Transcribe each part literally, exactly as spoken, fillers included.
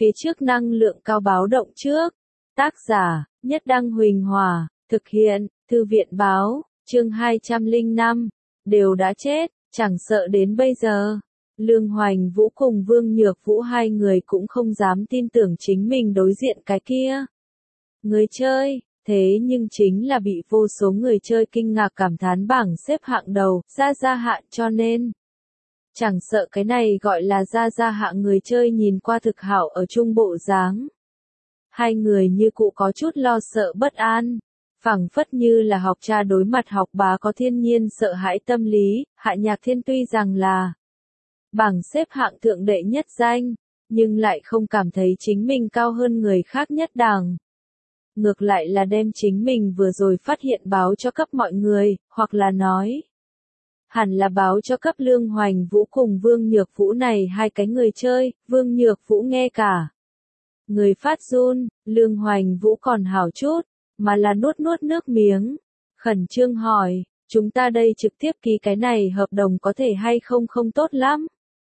Phía trước năng lượng cao báo động trước. Tác giả, Nhất Đăng Huỳnh Hòa, thực hiện, Thư viện báo, chương hai trăm lẻ năm, đều đã chết, chẳng sợ đến bây giờ. Lương Hoành Vũ cùng Vương Nhược Vũ hai người cũng không dám tin tưởng chính mình đối diện cái kia. Người chơi, thế nhưng chính là bị vô số người chơi kinh ngạc cảm thán bảng xếp hạng đầu, ra ra hạng cho nên. Chẳng sợ cái này gọi là ra ra hạng người chơi nhìn qua thực hảo ở trung bộ dáng. Hai người như cụ có chút lo sợ bất an, phảng phất như là học cha đối mặt học bá có thiên nhiên sợ hãi tâm lý. Hạ Nhạc Thiên tuy rằng là bảng xếp hạng thượng đệ nhất danh, nhưng lại không cảm thấy chính mình cao hơn người khác nhất đẳng. Ngược lại là đem chính mình vừa rồi phát hiện báo cho cấp mọi người, hoặc là nói hẳn là báo cho cấp Lương Hoành Vũ cùng Vương Nhược Vũ này hai cái người chơi. Vương Nhược Vũ nghe cả người phát run, Lương Hoành Vũ còn hảo chút, mà là nuốt nuốt nước miếng, khẩn trương hỏi, chúng ta đây trực tiếp ký cái này hợp đồng có thể hay không không tốt lắm.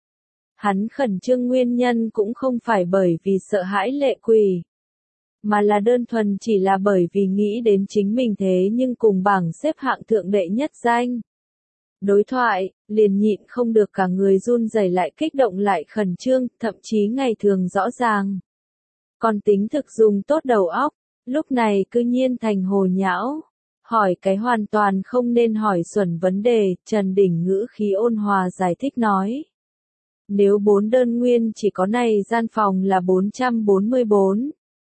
Hắn khẩn trương nguyên nhân cũng không phải bởi vì sợ hãi Lệ Quỳ, mà là đơn thuần chỉ là bởi vì nghĩ đến chính mình thế nhưng cùng bảng xếp hạng thượng đệ nhất danh. Đối thoại, liền nhịn không được cả người run rẩy lại kích động lại khẩn trương, thậm chí ngày thường rõ ràng. Còn tính thực dùng tốt đầu óc, lúc này cư nhiên thành hồ nhão. Hỏi cái hoàn toàn không nên hỏi xuẩn vấn đề, Trần Đình ngữ khí ôn hòa giải thích nói. Nếu bốn đơn nguyên chỉ có này gian phòng là bốn trăm bốn mươi bốn.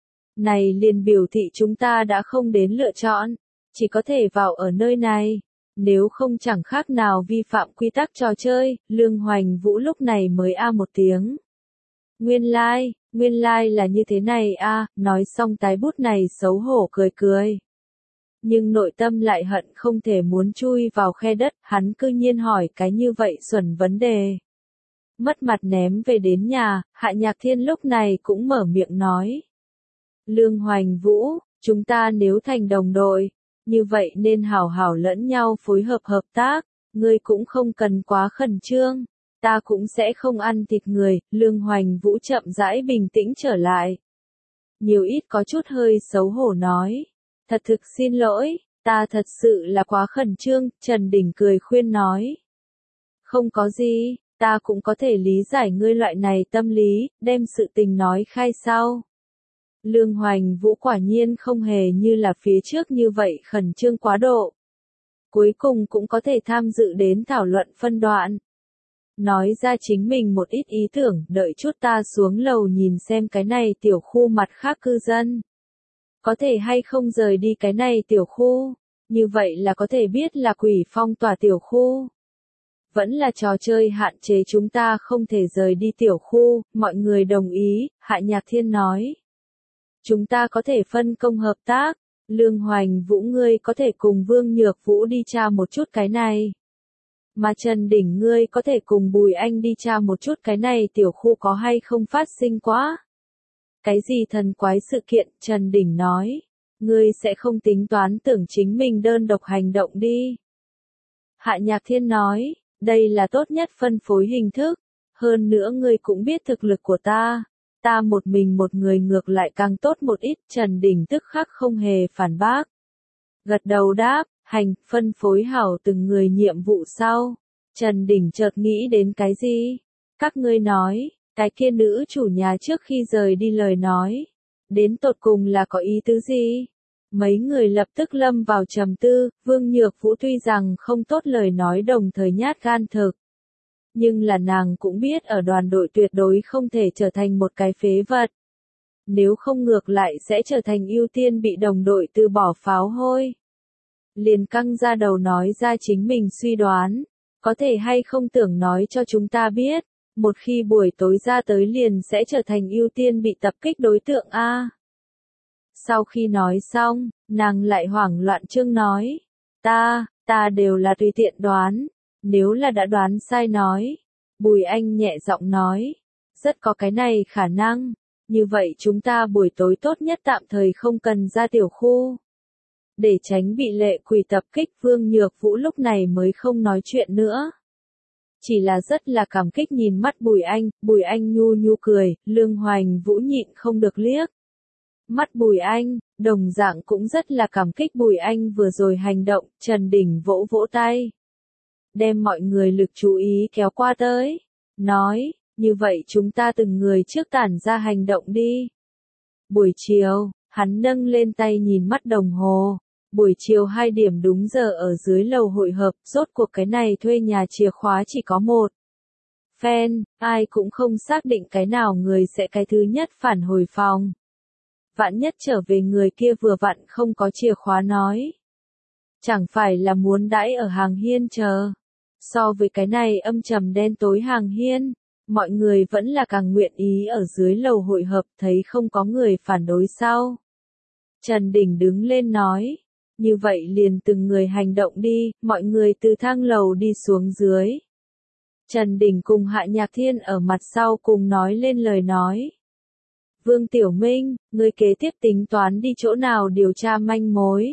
Này liền biểu thị chúng ta đã không đến lựa chọn, chỉ có thể vào ở nơi này. Nếu không chẳng khác nào vi phạm quy tắc trò chơi. Lương Hoành Vũ lúc này mới a một tiếng. Nguyên lai, like, nguyên lai like là như thế này a, à, nói xong tái bút này xấu hổ cười cười. Nhưng nội tâm lại hận không thể muốn chui vào khe đất, hắn cư nhiên hỏi cái như vậy xuẩn vấn đề. Mất mặt ném về đến nhà, Hạ Nhạc Thiên lúc này cũng mở miệng nói. Lương Hoành Vũ, chúng ta nếu thành đồng đội, như vậy nên hảo hảo lẫn nhau phối hợp hợp tác, ngươi cũng không cần quá khẩn trương, ta cũng sẽ không ăn thịt người. Lương Hoành Vũ chậm rãi bình tĩnh trở lại. Nhiều ít có chút hơi xấu hổ nói, thật thực xin lỗi, ta thật sự là quá khẩn trương. Trần Đình cười khuyên nói, không có gì, ta cũng có thể lý giải ngươi loại này tâm lý, đem sự tình nói khai sau. Lương Hoành Vũ quả nhiên không hề như là phía trước như vậy khẩn trương quá độ. Cuối cùng cũng có thể tham dự đến thảo luận phân đoạn. Nói ra chính mình một ít ý tưởng, đợi chút ta xuống lầu nhìn xem cái này tiểu khu mặt khác cư dân. Có thể hay không rời đi cái này tiểu khu, như vậy là có thể biết là quỷ phong tỏa tiểu khu. Vẫn là trò chơi hạn chế chúng ta không thể rời đi tiểu khu, mọi người đồng ý. Hạ Nhạc Thiên nói. Chúng ta có thể phân công hợp tác, Lương Hoành Vũ ngươi có thể cùng Vương Nhược Vũ đi tra một chút cái này. Mà Trần Đình ngươi có thể cùng Bùi Anh đi tra một chút cái này tiểu khu có hay không phát sinh quá. Cái gì thần quái sự kiện, Trần Đình nói, ngươi sẽ không tính toán tưởng chính mình đơn độc hành động đi. Hạ Nhạc Thiên nói, đây là tốt nhất phân phối hình thức, hơn nữa ngươi cũng biết thực lực của ta. Ta một mình một người ngược lại càng tốt một ít. Trần Đình tức khắc không hề phản bác. Gật đầu đáp, hành, phân phối hảo từng người nhiệm vụ sau. Trần Đình chợt nghĩ đến cái gì? Các ngươi nói, cái kia nữ chủ nhà trước khi rời đi lời nói. Đến tột cùng là có ý tứ gì? Mấy người lập tức lâm vào trầm tư. Vương Nhược Vũ tuy rằng không tốt lời nói đồng thời nhát gan thực. Nhưng là nàng cũng biết ở đoàn đội tuyệt đối không thể trở thành một cái phế vật. Nếu không ngược lại sẽ trở thành ưu tiên bị đồng đội từ bỏ pháo hôi. Liền căng ra đầu nói ra chính mình suy đoán. Có thể hay không tưởng nói cho chúng ta biết. Một khi buổi tối ra tới liền sẽ trở thành ưu tiên bị tập kích đối tượng A. Sau khi nói xong, nàng lại hoảng loạn trương nói. Ta, ta đều là tùy tiện đoán. Nếu là đã đoán sai nói, Bùi Anh nhẹ giọng nói, rất có cái này khả năng, như vậy chúng ta buổi tối tốt nhất tạm thời không cần ra tiểu khu. Để tránh bị Lệ Quỳ tập kích. Vương Nhược Vũ lúc này mới không nói chuyện nữa. chỉ là rất là cảm kích nhìn mắt Bùi Anh, Bùi Anh nhu nhu cười, Lương Hoành Vũ nhịn không được liếc. Mắt Bùi Anh, đồng dạng cũng rất là cảm kích Bùi Anh vừa rồi hành động, Trần Đình vỗ vỗ tay. Đem mọi người lực chú ý kéo qua tới. Nói, như vậy chúng ta từng người trước tản ra hành động đi. Buổi chiều, hắn nâng lên tay nhìn mắt đồng hồ. Buổi chiều hai điểm đúng giờ ở dưới lầu hội hợp, rốt cuộc cái này thuê nhà chìa khóa chỉ có một. Phen, ai cũng không xác định cái nào người sẽ cái thứ nhất phản hồi phòng. Vạn nhất trở về người kia vừa vặn không có chìa khóa nói. Chẳng phải là muốn đãi ở hàng hiên chờ. So với cái này âm trầm đen tối hàng hiên, mọi người vẫn là càng nguyện ý ở dưới lầu hội hợp thấy không có người phản đối sau. Trần Đình đứng lên nói, như vậy liền từng người hành động đi, mọi người từ thang lầu đi xuống dưới. Trần Đình cùng Hạ Nhạc Thiên ở mặt sau cùng nói lên lời nói. Vương Tiểu Minh, người kế tiếp tính toán đi chỗ nào điều tra manh mối.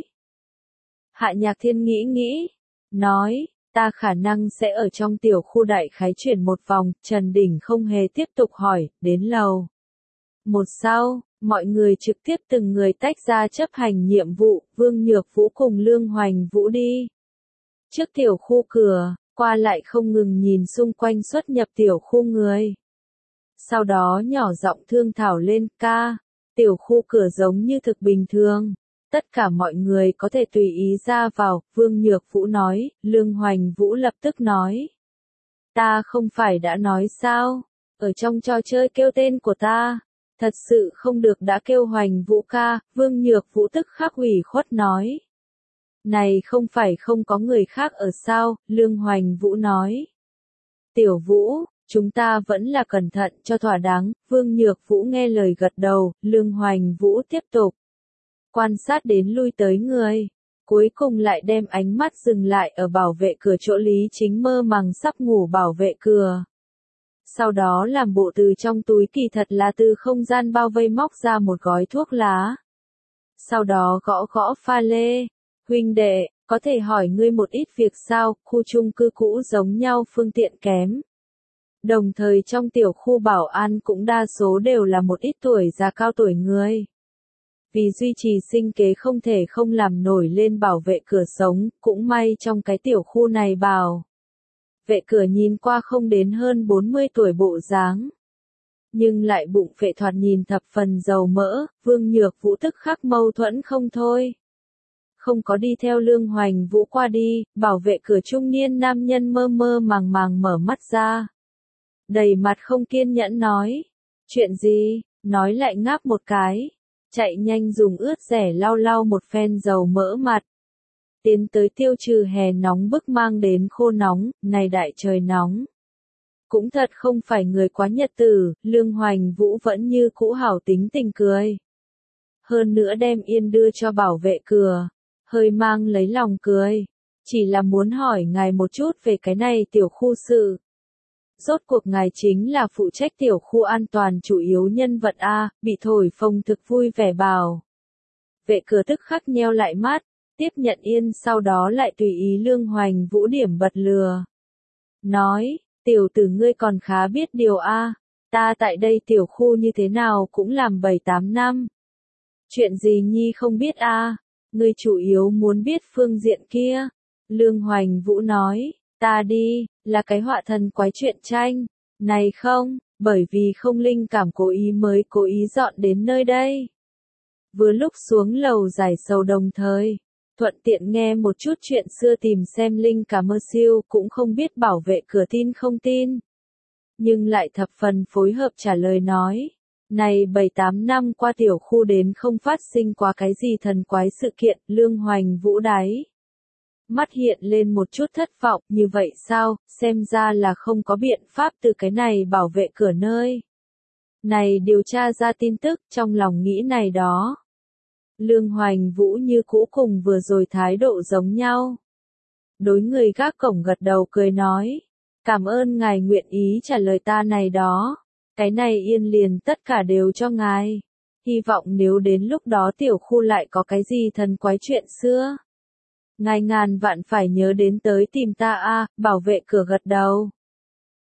Hạ Nhạc Thiên nghĩ nghĩ, nói, ta khả năng sẽ ở trong tiểu khu đại khái chuyển một vòng, Trần Đình không hề tiếp tục hỏi, đến lầu. Một sau, mọi người trực tiếp từng người tách ra chấp hành nhiệm vụ, Vương Nhược Vũ cùng Lương Hoành Vũ đi. Trước tiểu khu cửa, qua lại không ngừng nhìn xung quanh xuất nhập tiểu khu người. Sau đó nhỏ giọng thương thảo lên, ca, tiểu khu cửa giống như thực bình thường. Tất cả mọi người có thể tùy ý ra vào, Vương Nhược Vũ nói, Lương Hoành Vũ lập tức nói. Ta không phải đã nói sao, ở trong trò chơi kêu tên của ta, thật sự không được đã kêu Hoành Vũ ca, Vương Nhược Vũ tức khắc ủy khuất nói. Này không phải không có người khác ở sao, Lương Hoành Vũ nói. Tiểu Vũ, chúng ta vẫn là cẩn thận cho thỏa đáng, Vương Nhược Vũ nghe lời gật đầu, Lương Hoành Vũ tiếp tục. Quan sát đến lui tới người, cuối cùng lại đem ánh mắt dừng lại ở bảo vệ cửa chỗ Lý Chính mơ màng sắp ngủ bảo vệ cửa. Sau đó làm bộ từ trong túi kỳ thật là từ không gian bao vây móc ra một gói thuốc lá. Sau đó gõ gõ pha lê, huynh đệ, có thể hỏi ngươi một ít việc sao, khu chung cư cũ giống nhau phương tiện kém. Đồng thời trong tiểu khu bảo an cũng đa số đều là một ít tuổi già cao tuổi người. Vì duy trì sinh kế không thể không làm nổi lên bảo vệ cửa sống, cũng may trong cái tiểu khu này bảo. Vệ cửa nhìn qua không đến hơn bốn mươi tuổi bộ dáng. Nhưng lại bụng phệ thoạt nhìn thập phần dầu mỡ, Vương Nhược Vũ tức khắc mâu thuẫn không thôi. Không có đi theo Lương Hoành Vũ qua đi, bảo vệ cửa trung niên nam nhân mơ mơ màng màng mở mắt ra. Đầy mặt không kiên nhẫn nói. Chuyện gì, nói lại ngáp một cái. Chạy nhanh dùng ướt rẻ lau lau một phen dầu mỡ mặt. Tiến tới tiêu trừ hè nóng bức mang đến khô nóng, này đại trời nóng. Cũng thật không phải người quá nhật tử, Lương Hoành Vũ vẫn như cũ hảo tính tình cười. Hơn nữa đem yên đưa cho bảo vệ cửa, hơi mang lấy lòng cười. Chỉ là muốn hỏi ngài một chút về cái này tiểu khu sự. Rốt cuộc ngài chính là phụ trách tiểu khu an toàn chủ yếu nhân vật A, bị thổi phồng thực vui vẻ bảo. Vệ cửa tức khắc nheo lại mắt, tiếp nhận yên sau đó lại tùy ý Lương Hoành Vũ điểm bật lừa. Nói, tiểu tử ngươi còn khá biết điều A, ta tại đây tiểu khu như thế nào cũng làm bảy tám năm. Chuyện gì nhi không biết A, ngươi chủ yếu muốn biết phương diện kia. Lương Hoành Vũ nói. Ta đi, là cái họa thần quái truyện tranh, này không, bởi vì không linh cảm cố ý mới cố ý dọn đến nơi đây. Vừa lúc xuống lầu giải sầu đồng thời, thuận tiện nghe một chút chuyện xưa tìm xem linh cảm mơ siêu cũng không biết bảo vệ cửa tin không tin. Nhưng lại thập phần phối hợp trả lời nói, này bảy tám năm qua tiểu khu đến không phát sinh qua cái gì thần quái sự kiện, Lương Hoành Vũ đáy. Mắt hiện lên một chút thất vọng, như vậy sao, xem ra là không có biện pháp từ cái này bảo vệ cửa nơi. Này điều tra ra tin tức, trong lòng nghĩ này đó. Lương Hoành Vũ như cũ cùng vừa rồi thái độ giống nhau. Đối người gác cổng gật đầu cười nói, cảm ơn ngài nguyện ý trả lời ta này đó. Cái này yên liền tất cả đều cho ngài. Hy vọng nếu đến lúc đó tiểu khu lại có cái gì thần quái chuyện xưa. Ngài ngàn vạn phải nhớ đến tới tìm ta a, bảo vệ cửa gật đầu.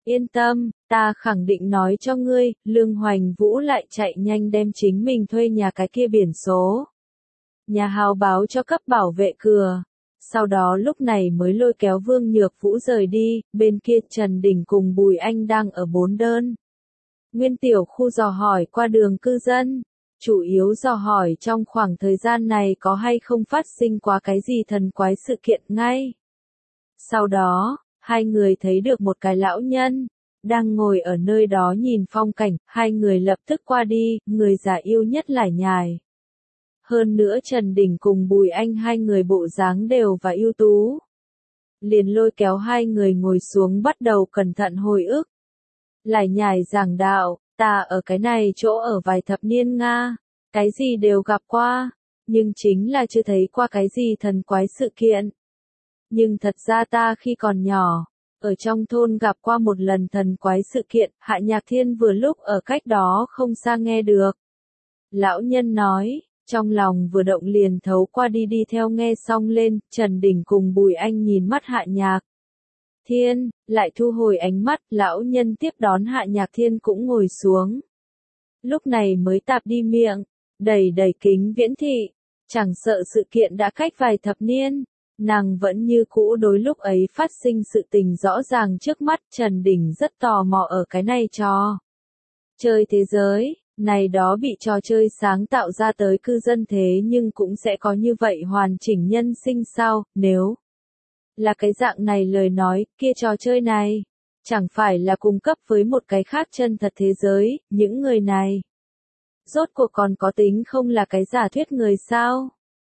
Yên tâm, ta khẳng định nói cho ngươi, Lương Hoành Vũ lại chạy nhanh đem chính mình thuê nhà cái kia biển số. Nhà hào báo cho cấp bảo vệ cửa. Sau đó lúc này mới lôi kéo Vương Nhược Vũ rời đi, bên kia Trần Đình cùng Bùi Anh đang ở bốn đơn. Nguyên tiểu khu dò hỏi qua đường cư dân, chủ yếu dò hỏi trong khoảng thời gian này có hay không phát sinh quá cái gì thần quái sự kiện ngay. Sau đó, hai người thấy được một cái lão nhân, đang ngồi ở nơi đó nhìn phong cảnh, hai người lập tức qua đi, người già yêu nhất lải nhải. Hơn nữa Trần Đình cùng Bùi Anh hai người bộ dáng đều và ưu tú. Liền lôi kéo hai người ngồi xuống bắt đầu cẩn thận hồi ức. Lải nhải giảng đạo, ta ở cái này chỗ ở vài thập niên Nga, cái gì đều gặp qua, nhưng chính là chưa thấy qua cái gì thần quái sự kiện. Nhưng thật ra ta khi còn nhỏ, ở trong thôn gặp qua một lần thần quái sự kiện, Hạ Nhạc Thiên vừa lúc ở cách đó không xa nghe được. Lão nhân nói, trong lòng vừa động liền thấu qua đi đi theo nghe xong lên, Trần Đình cùng Bùi Anh nhìn mắt Hạ Nhạc Thiên, lại thu hồi ánh mắt, lão nhân tiếp đón Hạ Nhạc Thiên cũng ngồi xuống. Lúc này mới tạp đi miệng, đầy đầy kính viễn thị, chẳng sợ sự kiện đã cách vài thập niên. Nàng vẫn như cũ đối lúc ấy phát sinh sự tình rõ ràng trước mắt, Trần Đình rất tò mò ở cái này trò chơi thế giới, này đó bị trò chơi sáng tạo ra tới cư dân thế nhưng cũng sẽ có như vậy hoàn chỉnh nhân sinh sao, nếu là cái dạng này lời nói, kia trò chơi này, chẳng phải là cung cấp với một cái khác chân thật thế giới, những người này. Rốt cuộc còn có tính không là cái giả thuyết người sao?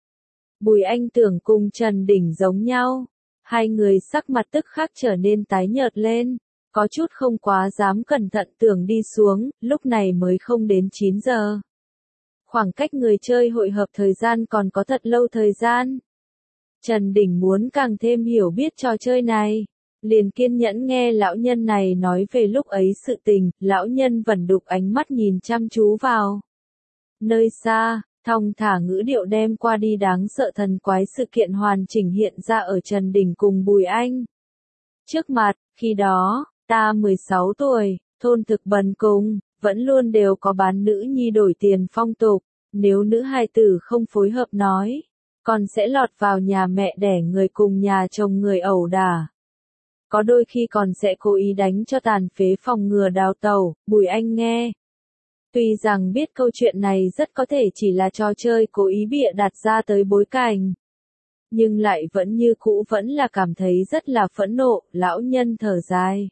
Bùi Anh tưởng cùng Trần Đình giống nhau, hai người sắc mặt tức khắc trở nên tái nhợt lên, có chút không quá dám cẩn thận tưởng đi xuống, lúc này mới không đến chín giờ. Khoảng cách người chơi hội hợp thời gian còn có thật lâu thời gian. Trần Đình muốn càng thêm hiểu biết trò chơi này, liền kiên nhẫn nghe lão nhân này nói về lúc ấy sự tình, lão nhân vẫn đục ánh mắt nhìn chăm chú vào. Nơi xa, thong thả ngữ điệu đem qua đi đáng sợ thần quái sự kiện hoàn chỉnh hiện ra ở Trần Đình cùng Bùi Anh. Trước mặt, khi đó, ta mười sáu tuổi, thôn thực bần cùng, vẫn luôn đều có bán nữ nhi đổi tiền phong tục, nếu nữ hài tử không phối hợp nói, còn sẽ lọt vào nhà mẹ đẻ người cùng nhà chồng người ẩu đả. Có đôi khi còn sẽ cố ý đánh cho tàn phế phòng ngừa đào tẩu, Bùi Anh nghe. Tuy rằng biết câu chuyện này rất có thể chỉ là trò chơi cố ý bịa đặt ra tới bối cảnh, nhưng lại vẫn như cũ vẫn là cảm thấy rất là phẫn nộ, lão nhân thở dài.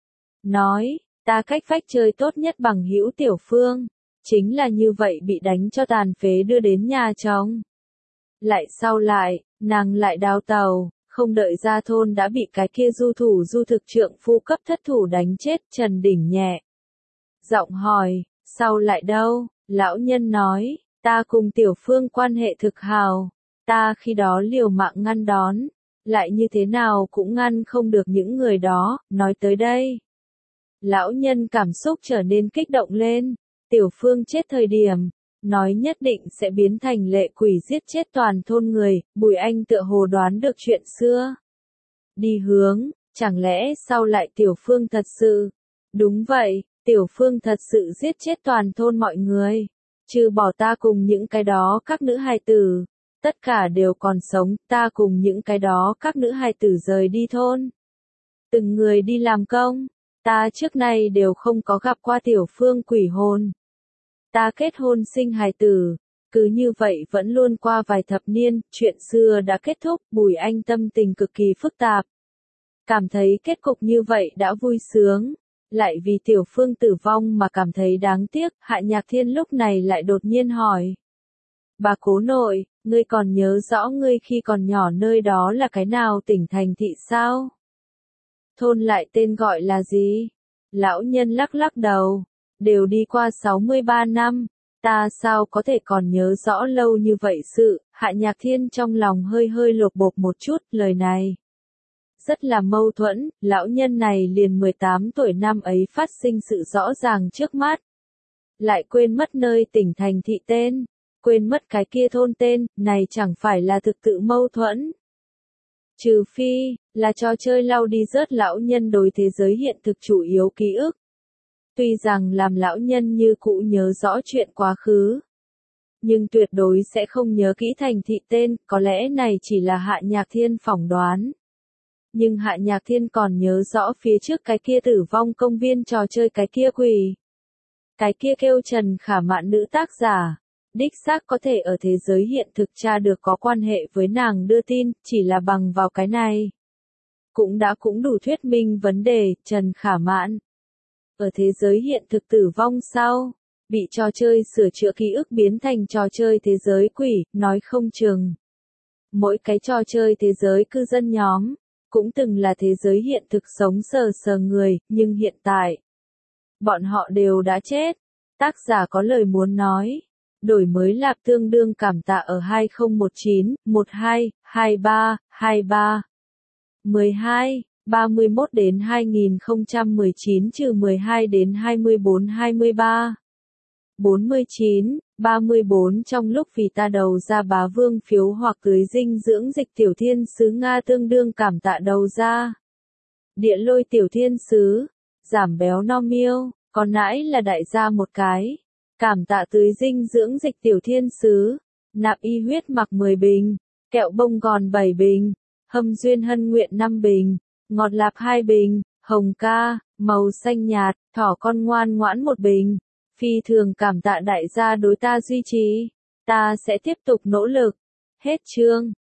Nói, ta cách phách chơi tốt nhất bằng hữu Tiểu Phương, chính là như vậy bị đánh cho tàn phế đưa đến nhà chồng. Lại sau lại, nàng lại đào tàu, không đợi ra thôn đã bị cái kia du thủ du thực trượng phu cấp thất thủ đánh chết. Trần Đình nhẹ giọng hỏi, sau lại đâu? Lão nhân nói, ta cùng Tiểu Phương quan hệ thực hào, ta khi đó liều mạng ngăn đón, lại như thế nào cũng ngăn không được những người đó. Nói tới đây, lão nhân cảm xúc trở nên kích động lên. Tiểu Phương chết thời điểm, nói nhất định sẽ biến thành lệ quỷ giết chết toàn thôn người. Bùi Anh tựa hồ đoán được chuyện xưa đi hướng, chẳng lẽ sau lại Tiểu Phương thật sự? Đúng vậy, Tiểu Phương thật sự giết chết toàn thôn mọi người, trừ bỏ ta cùng những cái đó các nữ hài tử, tất cả đều còn sống. Ta cùng những cái đó các nữ hài tử rời đi thôn, từng người đi làm công, ta trước nay đều không có gặp qua Tiểu Phương quỷ hồn. Ta kết hôn sinh hài tử, cứ như vậy vẫn luôn qua vài thập niên, chuyện xưa đã kết thúc. Bùi Anh tâm tình cực kỳ phức tạp, cảm thấy kết cục như vậy đã vui sướng, lại vì Tiểu Phương tử vong mà cảm thấy đáng tiếc. Hạ Nhạc Thiên lúc này lại đột nhiên hỏi, bà cố nội, ngươi còn nhớ rõ ngươi khi còn nhỏ nơi đó là cái nào tỉnh thành thị sao? Thôn lại tên gọi là gì? Lão nhân lắc lắc đầu, đều đi qua sáu mươi ba năm, ta sao có thể còn nhớ rõ lâu như vậy sự. Hạ Nhạc Thiên trong lòng hơi hơi lột bột một chút, lời này rất là mâu thuẫn. Lão nhân này liền mười tám tuổi năm ấy phát sinh sự rõ ràng trước mắt, lại quên mất nơi tỉnh thành thị tên, quên mất cái kia thôn tên, này chẳng phải là thực tự mâu thuẫn. Trừ phi, là trò chơi lau đi rớt lão nhân đối thế giới hiện thực chủ yếu ký ức. Tuy rằng làm lão nhân như cũ nhớ rõ chuyện quá khứ, nhưng tuyệt đối sẽ không nhớ kỹ thành thị tên, có lẽ này chỉ là Hạ Nhạc Thiên phỏng đoán. Nhưng Hạ Nhạc Thiên còn nhớ rõ phía trước cái kia tử vong công viên trò chơi cái kia quỷ. Cái kia kêu Trần Khả Mạn nữ tác giả, đích xác có thể ở thế giới hiện thực tra được có quan hệ với nàng đưa tin, chỉ là bằng vào cái này. Cũng đã cũng đủ thuyết minh vấn đề, Trần Khả Mạn. Ở thế giới hiện thực tử vong sau, bị trò chơi sửa chữa ký ức biến thành trò chơi thế giới quỷ, nói không chừng. Mỗi cái trò chơi thế giới cư dân nhóm, cũng từng là thế giới hiện thực sống sờ sờ người, nhưng hiện tại, bọn họ đều đã chết. Tác giả có lời muốn nói. Đổi mới lạp tương đương cảm tạ ở hai không một chín, mười hai, hai ba, hai ba, mười hai, ba mươi mốt đến hai nghìn không trăm mười chín trừ mười hai đến hai mươi bốn hai mươi ba, bốn mươi chín, ba mươi bốn trong lúc vì ta đầu ra bá vương phiếu hoặc tưới dinh dưỡng dịch tiểu thiên sứ Nga tương đương cảm tạ đầu ra. Địa lôi tiểu thiên sứ, giảm béo no miêu, còn nãy là đại gia một cái. Cảm tạ tưới dinh dưỡng dịch tiểu thiên sứ, nạp y huyết mặc mười bình, kẹo bông gòn bảy bình, hâm duyên hân nguyện năm bình, ngọt lạp hai bình, hồng ca, màu xanh nhạt, thỏ con ngoan ngoãn một bình. Phi thường cảm tạ đại gia đối ta duy trì, ta sẽ tiếp tục nỗ lực. Hết chương.